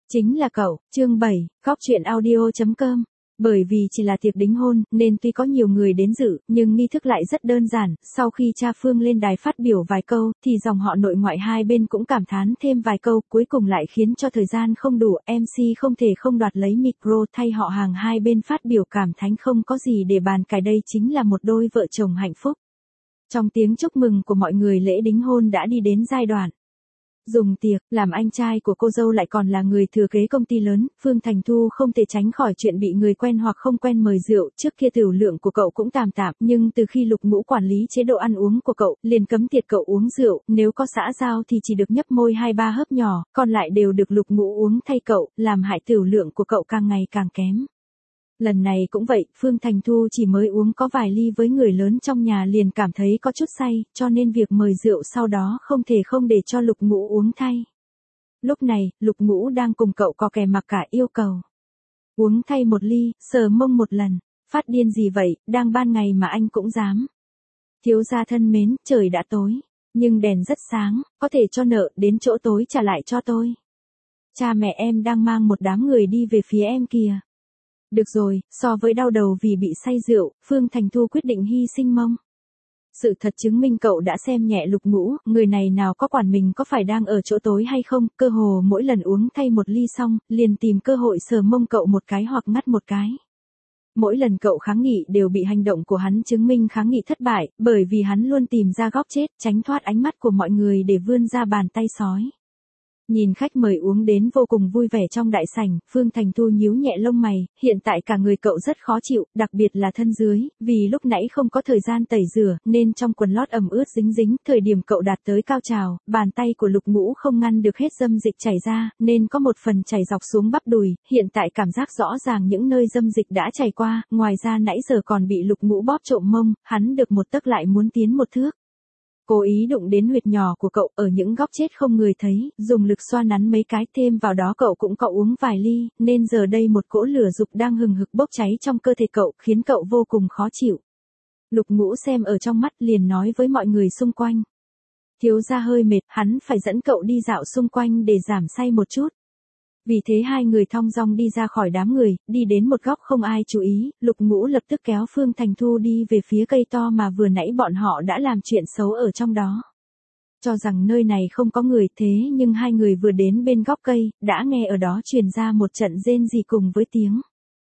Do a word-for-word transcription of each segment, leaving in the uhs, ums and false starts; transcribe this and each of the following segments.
Chính là cậu, chương bảy, góc chuyện audio chấm com. Bởi vì chỉ là tiệc đính hôn, nên tuy có nhiều người đến dự, nhưng nghi thức lại rất đơn giản, sau khi cha Phương lên đài phát biểu vài câu, thì dòng họ nội ngoại hai bên cũng cảm thán thêm vài câu, cuối cùng lại khiến cho thời gian không đủ, em xê không thể không đoạt lấy micro thay họ hàng hai bên phát biểu cảm thán không có gì để bàn cãi, đây chính là một đôi vợ chồng hạnh phúc. Trong tiếng chúc mừng của mọi người, lễ đính hôn đã đi đến giai đoạn dùng tiệc, làm anh trai của cô dâu lại còn là người thừa kế công ty lớn, Phương Thành Thu không thể tránh khỏi chuyện bị người quen hoặc không quen mời rượu, trước kia tửu lượng của cậu cũng tạm tạm, nhưng từ khi Lục Ngũ quản lý chế độ ăn uống của cậu, liền cấm tiệt cậu uống rượu, nếu có xã giao thì chỉ được nhấp môi hai ba hớp nhỏ, còn lại đều được Lục Ngũ uống thay cậu, làm hại tửu lượng của cậu càng ngày càng kém. Lần này cũng vậy, Phương Thành Thu chỉ mới uống có vài ly với người lớn trong nhà liền cảm thấy có chút say, cho nên việc mời rượu sau đó không thể không để cho Lục Ngũ uống thay. Lúc này, Lục Ngũ đang cùng cậu có kè mặc cả yêu cầu uống thay một ly, sờ mông một lần. Phát điên gì vậy, đang ban ngày mà anh cũng dám. Thiếu gia thân mến, trời đã tối, nhưng đèn rất sáng, có thể cho nợ, đến chỗ tối trả lại cho tôi. Cha mẹ em đang mang một đám người đi về phía em kìa. Được rồi, so với đau đầu vì bị say rượu, Phương Thành Thu quyết định hy sinh mông. Sự thật chứng minh cậu đã xem nhẹ Lục Ngũ, người này nào có quản mình có phải đang ở chỗ tối hay không, cơ hồ mỗi lần uống thay một ly xong, liền tìm cơ hội sờ mông cậu một cái hoặc ngắt một cái. Mỗi lần cậu kháng nghị đều bị hành động của hắn chứng minh kháng nghị thất bại, bởi vì hắn luôn tìm ra góc chết, tránh thoát ánh mắt của mọi người để vươn ra bàn tay sói. Nhìn khách mời uống đến vô cùng vui vẻ trong đại sảnh, Phương Thành Thu nhíu nhẹ lông mày, hiện tại cả người cậu rất khó chịu, đặc biệt là thân dưới, vì lúc nãy không có thời gian tẩy rửa, nên trong quần lót ẩm ướt dính dính, thời điểm cậu đạt tới cao trào, bàn tay của Lục Ngũ không ngăn được hết dâm dịch chảy ra, nên có một phần chảy dọc xuống bắp đùi, hiện tại cảm giác rõ ràng những nơi dâm dịch đã chảy qua, ngoài ra nãy giờ còn bị Lục Ngũ bóp trộm mông, hắn được một tấc lại muốn tiến một thước. Cố ý đụng đến huyệt nhỏ của cậu ở những góc chết không người thấy, dùng lực xoa nắn mấy cái, thêm vào đó cậu cũng có uống vài ly, nên giờ đây một cỗ lửa dục đang hừng hực bốc cháy trong cơ thể cậu, khiến cậu vô cùng khó chịu. Lục Ngũ xem ở trong mắt liền nói với mọi người xung quanh. Thiếu gia hơi mệt, hắn phải dẫn cậu đi dạo xung quanh để giảm say một chút. Vì thế hai người thong dong đi ra khỏi đám người, đi đến một góc không ai chú ý, Lục Ngũ lập tức kéo Phương Thành Thu đi về phía cây to mà vừa nãy bọn họ đã làm chuyện xấu ở trong đó. Cho rằng nơi này không có người, thế nhưng hai người vừa đến bên góc cây, đã nghe ở đó truyền ra một trận rên rỉ cùng với tiếng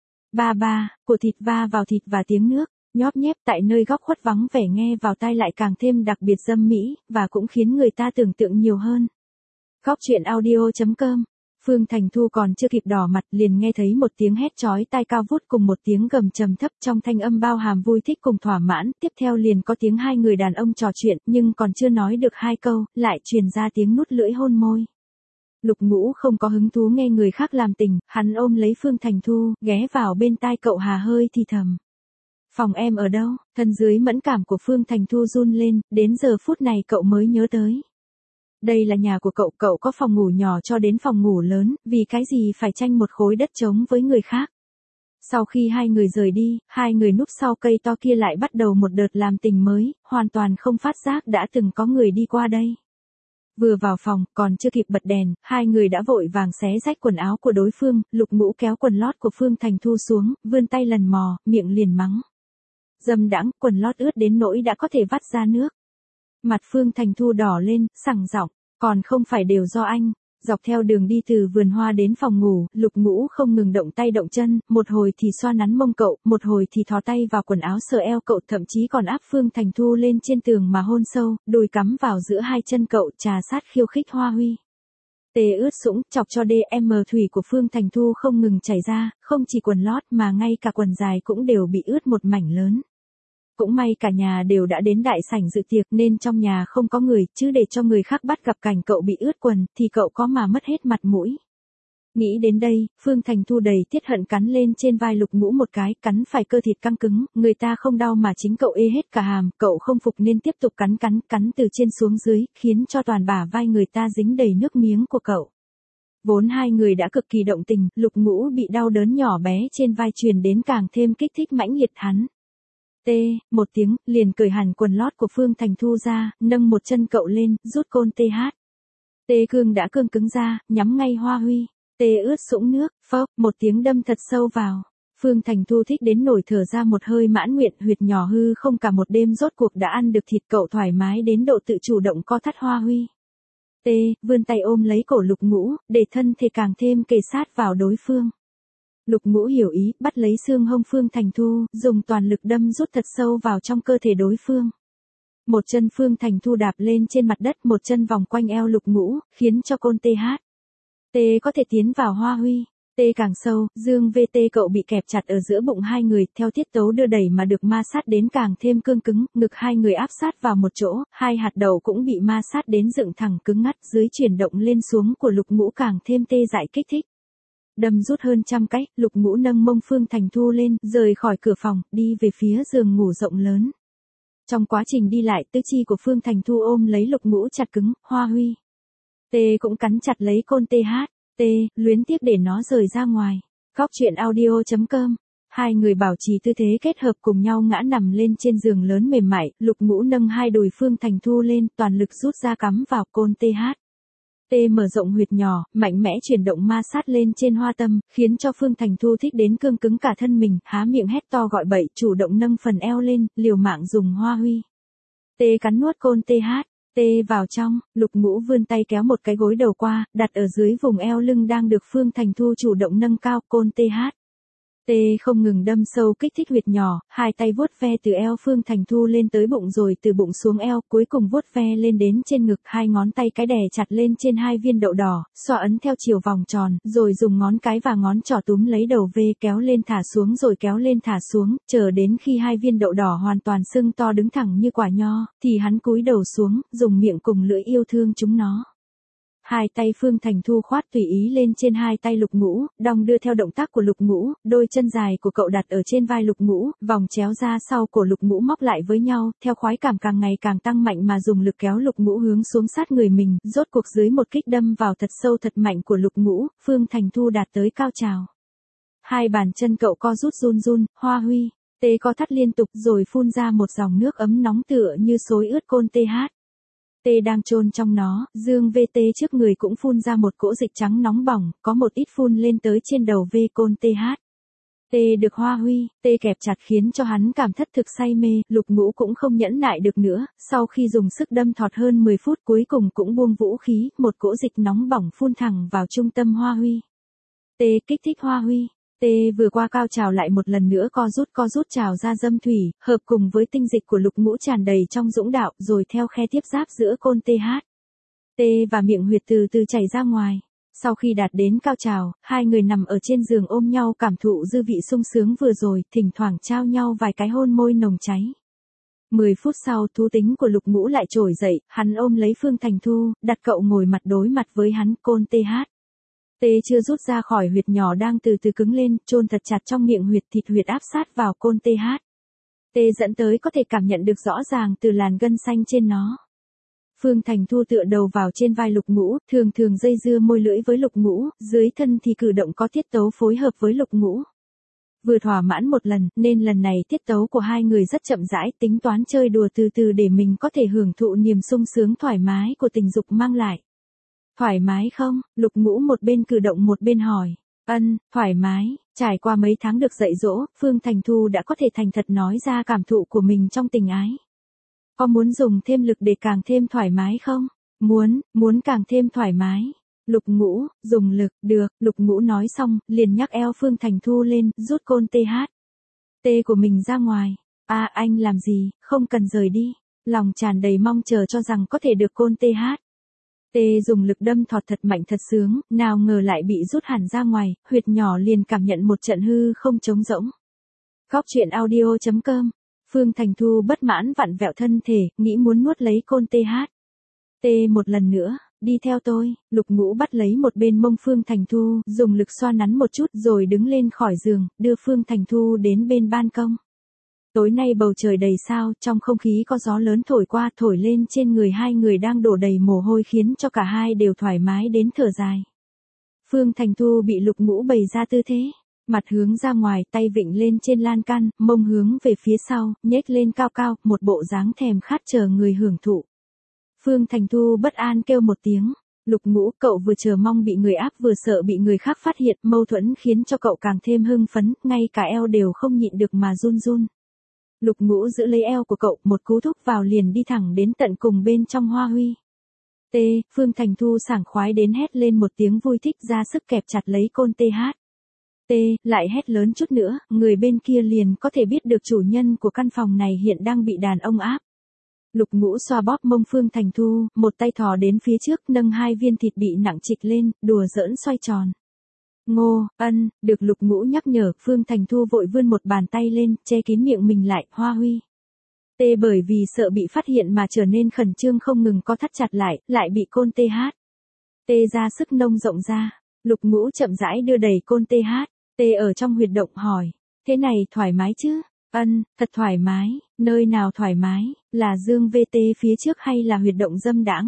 ba ba, của thịt va vào thịt và tiếng nước nhóp nhép tại nơi góc khuất vắng vẻ, nghe vào tai lại càng thêm đặc biệt dâm mỹ, và cũng khiến người ta tưởng tượng nhiều hơn. Góc chuyện audio chấm com. Phương Thành Thu còn chưa kịp đỏ mặt liền nghe thấy một tiếng hét chói tai cao vút cùng một tiếng gầm trầm thấp, trong thanh âm bao hàm vui thích cùng thỏa mãn, tiếp theo liền có tiếng hai người đàn ông trò chuyện, nhưng còn chưa nói được hai câu, lại truyền ra tiếng nuốt lưỡi hôn môi. Lục Ngũ không có hứng thú nghe người khác làm tình, hắn ôm lấy Phương Thành Thu, ghé vào bên tai cậu hà hơi thì thầm. Phòng em ở đâu? Thân dưới mẫn cảm của Phương Thành Thu run lên, đến giờ phút này cậu mới nhớ tới. Đây là nhà của cậu, cậu có phòng ngủ nhỏ cho đến phòng ngủ lớn, vì cái gì phải tranh một khối đất trống với người khác. Sau khi hai người rời đi, hai người núp sau cây to kia lại bắt đầu một đợt làm tình mới, hoàn toàn không phát giác đã từng có người đi qua đây. Vừa vào phòng, còn chưa kịp bật đèn, hai người đã vội vàng xé rách quần áo của đối phương, Lục Ngũ kéo quần lót của Phương Thành Thu xuống, vươn tay lần mò, miệng liền mắng. Dâm đãng, quần lót ướt đến nỗi đã có thể vắt ra nước. Mặt Phương Thành Thu đỏ lên, sẳng giọng, còn không phải đều do anh. Dọc theo đường đi từ vườn hoa đến phòng ngủ, Lục Ngũ không ngừng động tay động chân, một hồi thì xoa nắn mông cậu, một hồi thì thò tay vào quần áo sờ eo cậu, thậm chí còn áp Phương Thành Thu lên trên tường mà hôn sâu, đùi cắm vào giữa hai chân cậu, trà sát khiêu khích hoa huy. Tê ướt sũng, chọc cho đê em thủy của Phương Thành Thu không ngừng chảy ra, không chỉ quần lót mà ngay cả quần dài cũng đều bị ướt một mảnh lớn. Cũng may cả nhà đều đã đến đại sảnh dự tiệc nên trong nhà không có người, chứ để cho người khác bắt gặp cảnh cậu bị ướt quần, thì cậu có mà mất hết mặt mũi. Nghĩ đến đây, Phương Thành Thu đầy tiết hận cắn lên trên vai Lục Ngũ một cái, cắn phải cơ thịt căng cứng, người ta không đau mà chính cậu ê hết cả hàm, cậu không phục nên tiếp tục cắn cắn, cắn từ trên xuống dưới, khiến cho toàn bả vai người ta dính đầy nước miếng của cậu. Vốn hai người đã cực kỳ động tình, Lục Ngũ bị đau đớn nhỏ bé trên vai truyền đến càng thêm kích thích mãnh liệt hắn. Tê, một tiếng, liền cởi hẳn quần lót của Phương Thành Thu ra, nâng một chân cậu lên, rút côn tê hát. Tê cương đã cương cứng ra, nhắm ngay Hoa Huy. Tê ướt sũng nước, phốc, một tiếng đâm thật sâu vào. Phương Thành Thu thích đến nổi thở ra một hơi mãn nguyện, huyệt nhỏ hư không cả một đêm rốt cuộc đã ăn được thịt, cậu thoải mái đến độ tự chủ động co thắt Hoa Huy. Tê, vươn tay ôm lấy cổ Lục Ngũ, để thân thể càng thêm kề sát vào đối phương. Lục Ngũ hiểu ý, bắt lấy xương hông Phương Thành Thu, dùng toàn lực đâm rút thật sâu vào trong cơ thể đối phương. Một chân Phương Thành Thu đạp lên trên mặt đất, một chân vòng quanh eo Lục Ngũ, khiến cho côn tê hát. Tê có thể tiến vào Hoa Huy. Tê càng sâu, dương vê tê cậu bị kẹp chặt ở giữa bụng hai người, theo tiết tấu đưa đẩy mà được ma sát đến càng thêm cương cứng, ngực hai người áp sát vào một chỗ, hai hạt đầu cũng bị ma sát đến dựng thẳng cứng ngắt, dưới chuyển động lên xuống của Lục Ngũ càng thêm tê dại kích thích. Đâm rút hơn trăm cách, Lục Ngũ nâng mông Phương Thành Thu lên, rời khỏi cửa phòng, đi về phía giường ngủ rộng lớn. Trong quá trình đi lại, tứ chi của Phương Thành Thu ôm lấy Lục Ngũ chặt cứng, Hoa Huy. Tê cũng cắn chặt lấy côn tê hát. Tê, luyến tiếc để nó rời ra ngoài. Góc truyện audio chấm com. Hai người bảo trì tư thế kết hợp cùng nhau ngã nằm lên trên giường lớn mềm mại, Lục Ngũ nâng hai đùi Phương Thành Thu lên, toàn lực rút ra cắm vào côn tê hát. Tê mở rộng huyệt nhỏ, mạnh mẽ chuyển động ma sát lên trên hoa tâm, khiến cho Phương Thành Thu thích đến cương cứng cả thân mình, há miệng hét to gọi bậy, chủ động nâng phần eo lên, liều mạng dùng Hoa Huy. Tê cắn nuốt côn tê hát. Tê vào trong, Lục Ngũ vươn tay kéo một cái gối đầu qua, đặt ở dưới vùng eo lưng đang được Phương Thành Thu chủ động nâng cao, côn tê hát. Tê không ngừng đâm sâu kích thích huyệt nhỏ, hai tay vuốt ve từ eo Phương Thành Thu lên tới bụng rồi từ bụng xuống eo, cuối cùng vuốt ve lên đến trên ngực, hai ngón tay cái đè chặt lên trên hai viên đậu đỏ, xoa ấn theo chiều vòng tròn, rồi dùng ngón cái và ngón trỏ túm lấy đầu V kéo lên thả xuống rồi kéo lên thả xuống, chờ đến khi hai viên đậu đỏ hoàn toàn sưng to đứng thẳng như quả nho, thì hắn cúi đầu xuống, dùng miệng cùng lưỡi yêu thương chúng nó. Hai tay Phương Thành Thu khoát tùy ý lên trên hai tay Lục Ngũ, đong đưa theo động tác của Lục Ngũ, đôi chân dài của cậu đặt ở trên vai Lục Ngũ, vòng chéo ra sau cổ Lục Ngũ móc lại với nhau, theo khoái cảm càng ngày càng tăng mạnh mà dùng lực kéo Lục Ngũ hướng xuống sát người mình, rốt cuộc dưới một kích đâm vào thật sâu thật mạnh của Lục Ngũ, Phương Thành Thu đạt tới cao trào. Hai bàn chân cậu co rút run run, Hoa Huy, Tê co thắt liên tục rồi phun ra một dòng nước ấm nóng tựa như xối ướt côn tê hát. Tê đang chôn trong nó, dương vê tê trước người cũng phun ra một cỗ dịch trắng nóng bỏng, có một ít phun lên tới trên đầu V côn tê hát. Tê được Hoa Huy, Tê kẹp chặt khiến cho hắn cảm thất thực say mê, Lục Ngũ cũng không nhẫn nại được nữa, sau khi dùng sức đâm thọt hơn mười phút cuối cùng cũng buông vũ khí, một cỗ dịch nóng bỏng phun thẳng vào trung tâm Hoa Huy. Tê kích thích Hoa Huy. Tê vừa qua cao trào lại một lần nữa co rút co rút trào ra dâm thủy, hợp cùng với tinh dịch của Lục Ngũ tràn đầy trong dũng đạo, rồi theo khe tiếp giáp giữa côn tê hát. Tê và miệng huyệt từ từ chảy ra ngoài. Sau khi đạt đến cao trào, hai người nằm ở trên giường ôm nhau cảm thụ dư vị sung sướng vừa rồi, thỉnh thoảng trao nhau vài cái hôn môi nồng cháy. Mười phút sau, thú tính của Lục Ngũ lại trồi dậy, hắn ôm lấy Phương Thành Thu, đặt cậu ngồi mặt đối mặt với hắn, côn tê hát. Tê chưa rút ra khỏi huyệt nhỏ đang từ từ cứng lên, chôn thật chặt trong miệng huyệt, thịt huyệt áp sát vào côn tê hát. Tê dẫn tới có thể cảm nhận được rõ ràng từ làn gân xanh trên nó. Phương Thành Thu tựa đầu vào trên vai Lục Ngũ, thường thường dây dưa môi lưỡi với Lục Ngũ, dưới thân thì cử động có tiết tấu phối hợp với Lục Ngũ. Vừa thỏa mãn một lần, nên lần này tiết tấu của hai người rất chậm rãi, tính toán chơi đùa từ từ để mình có thể hưởng thụ niềm sung sướng thoải mái của tình dục mang lại. Thoải mái không? Lục Ngũ một bên cử động một bên hỏi. Ân, thoải mái. Trải qua mấy tháng được dạy dỗ, Phương Thành Thu đã có thể thành thật nói ra cảm thụ của mình trong tình ái. Có muốn dùng thêm lực để càng thêm thoải mái không? Muốn, muốn càng thêm thoải mái. Lục Ngũ, dùng lực, được, Lục Ngũ nói xong, liền nhắc eo Phương Thành Thu lên, rút côn tê hát. Tê của mình ra ngoài. À anh làm gì, không cần rời đi. Lòng tràn đầy mong chờ cho rằng có thể được côn tê hát. Tê dùng lực đâm thọt thật mạnh thật sướng, nào ngờ lại bị rút hẳn ra ngoài, huyệt nhỏ liền cảm nhận một trận hư không trống rỗng. Góc truyện audio chấm com. Phương Thành Thu bất mãn vặn vẹo thân thể, nghĩ muốn nuốt lấy côn tê hát. Tê một lần nữa, đi theo tôi, Lục Ngũ bắt lấy một bên mông Phương Thành Thu, dùng lực xoa nắn một chút rồi đứng lên khỏi giường, đưa Phương Thành Thu đến bên ban công. Tối nay bầu trời đầy sao, trong không khí có gió lớn thổi qua, thổi lên trên người hai người đang đổ đầy mồ hôi khiến cho cả hai đều thoải mái đến thở dài. Phương Thành Thu bị Lục Ngũ bày ra tư thế, mặt hướng ra ngoài, tay vịnh lên trên lan can, mông hướng về phía sau, nhếch lên cao cao, một bộ dáng thèm khát chờ người hưởng thụ. Phương Thành Thu bất an kêu một tiếng, Lục Ngũ, cậu vừa chờ mong bị người áp vừa sợ bị người khác phát hiện, mâu thuẫn khiến cho cậu càng thêm hưng phấn, ngay cả eo đều không nhịn được mà run run. Lục Ngũ giữ lấy eo của cậu, một cú thúc vào liền đi thẳng đến tận cùng bên trong Hoa Huy. T, Phương Thành Thu sảng khoái đến hét lên một tiếng vui thích ra sức kẹp chặt lấy Côn tê hát. T, lại hét lớn chút nữa, người bên kia liền có thể biết được chủ nhân của căn phòng này hiện đang bị đàn ông áp. Lục Ngũ xoa bóp mông Phương Thành Thu, một tay thò đến phía trước nâng hai viên thịt bị nặng trịch lên, đùa giỡn xoay tròn. Ngô, ân, được Lục Ngũ nhắc nhở, Phương Thành Thu vội vươn một bàn tay lên, che kín miệng mình lại, Hoa Huy. T bởi vì sợ bị phát hiện mà trở nên khẩn trương không ngừng co thắt chặt lại, lại bị Côn tê hát. T ra sức nông rộng ra, Lục Ngũ chậm rãi đưa đẩy Côn tê hát, T ở trong huyệt động hỏi, thế này thoải mái chứ? Ân, thật thoải mái, nơi nào thoải mái, là dương vê tê phía trước hay là huyệt động dâm đãng?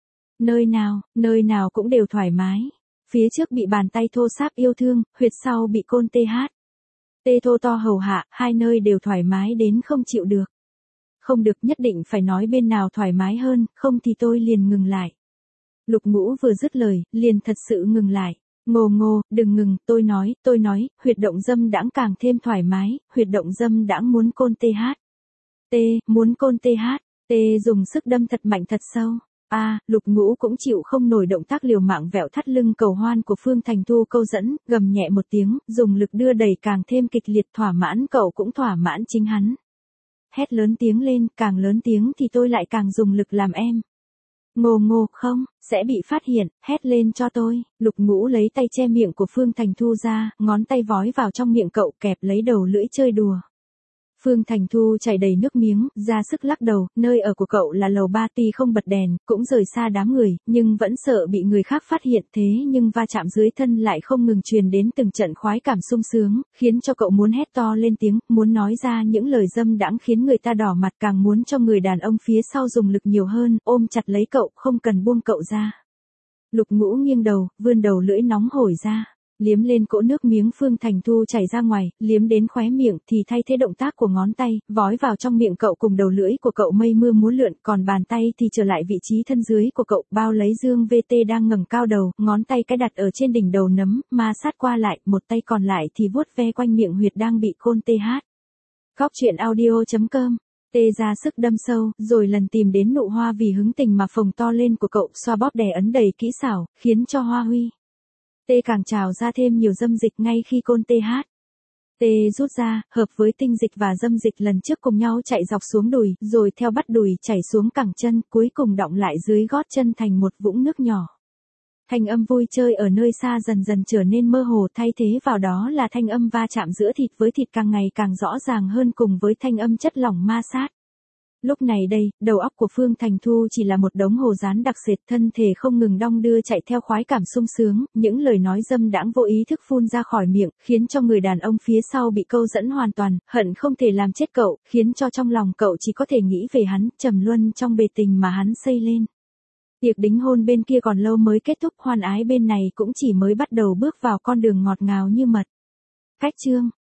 Nơi nào, nơi nào cũng đều thoải mái. Phía trước bị bàn tay thô sáp yêu thương, huyệt sau bị Côn tê hát. Tê thô to hầu hạ, hai nơi đều thoải mái đến không chịu được. Không được, nhất định phải nói bên nào thoải mái hơn, không thì tôi liền ngừng lại. Lục Ngũ vừa dứt lời, liền thật sự ngừng lại. Ngô Ngô, đừng ngừng, tôi nói, tôi nói, huyệt động dâm đãng càng thêm thoải mái, huyệt động dâm đãng muốn Côn tê hát. T, muốn Côn tê hát, T dùng sức đâm thật mạnh thật sâu. A, à, Lục Ngũ cũng chịu không nổi động tác liều mạng vẹo thắt lưng cầu hoan của Phương Thành Thu câu dẫn, gầm nhẹ một tiếng, dùng lực đưa đẩy càng thêm kịch liệt, thỏa mãn cậu cũng thỏa mãn chính hắn. Hét lớn tiếng lên, càng lớn tiếng thì tôi lại càng dùng lực làm em. Ngô Ngô, không, sẽ bị phát hiện, hét lên cho tôi. Lục Ngũ lấy tay che miệng của Phương Thành Thu ra, ngón tay vói vào trong miệng cậu kẹp lấy đầu lưỡi chơi đùa. Phương Thành Thu chảy đầy nước miếng, ra sức lắc đầu, nơi ở của cậu là lầu ba, tuy không bật đèn, cũng rời xa đám người, nhưng vẫn sợ bị người khác phát hiện, thế nhưng va chạm dưới thân lại không ngừng truyền đến từng trận khoái cảm sung sướng, khiến cho cậu muốn hét to lên tiếng, muốn nói ra những lời dâm đãng khiến người ta đỏ mặt, càng muốn cho người đàn ông phía sau dùng lực nhiều hơn, ôm chặt lấy cậu, không cần buông cậu ra. Lục Ngũ nghiêng đầu, vươn đầu lưỡi nóng hổi ra. Liếm lên cỗ nước miếng Phương Thành Thu chảy ra ngoài, liếm đến khóe miệng thì thay thế động tác của ngón tay, vói vào trong miệng cậu cùng đầu lưỡi của cậu mây mưa múa lượn, còn bàn tay thì trở lại vị trí thân dưới của cậu, bao lấy dương vê tê đang ngẩng cao đầu, ngón tay cái đặt ở trên đỉnh đầu nấm, ma sát qua lại, một tay còn lại thì vuốt ve quanh miệng huyệt đang bị Côn tê hát. Góc truyện audio chấm com. Tê ra sức đâm sâu, rồi lần tìm đến nụ hoa vì hứng tình mà phồng to lên của cậu, xoa bóp đè ấn đầy kỹ xảo, khiến cho Hoa Huy. Tê càng trào ra thêm nhiều dâm dịch ngay khi Côn tê hát. Tê rút ra, hợp với tinh dịch và dâm dịch lần trước cùng nhau chạy dọc xuống đùi, rồi theo bắt đùi chảy xuống cẳng chân, cuối cùng đọng lại dưới gót chân thành một vũng nước nhỏ. Thanh âm vui chơi ở nơi xa dần dần trở nên mơ hồ, thay thế vào đó là thanh âm va chạm giữa thịt với thịt càng ngày càng rõ ràng hơn cùng với thanh âm chất lỏng ma sát. Lúc này đây, đầu óc của Phương Thành Thu chỉ là một đống hồ dán đặc sệt, thân thể không ngừng đong đưa chạy theo khoái cảm sung sướng, những lời nói dâm đãng vô ý thức phun ra khỏi miệng, khiến cho người đàn ông phía sau bị câu dẫn hoàn toàn, hận không thể làm chết cậu, khiến cho trong lòng cậu chỉ có thể nghĩ về hắn, trầm luân trong bề tình mà hắn xây lên. Tiệc đính hôn bên kia còn lâu mới kết thúc, hoan ái bên này cũng chỉ mới bắt đầu bước vào con đường ngọt ngào như mật. Cách chương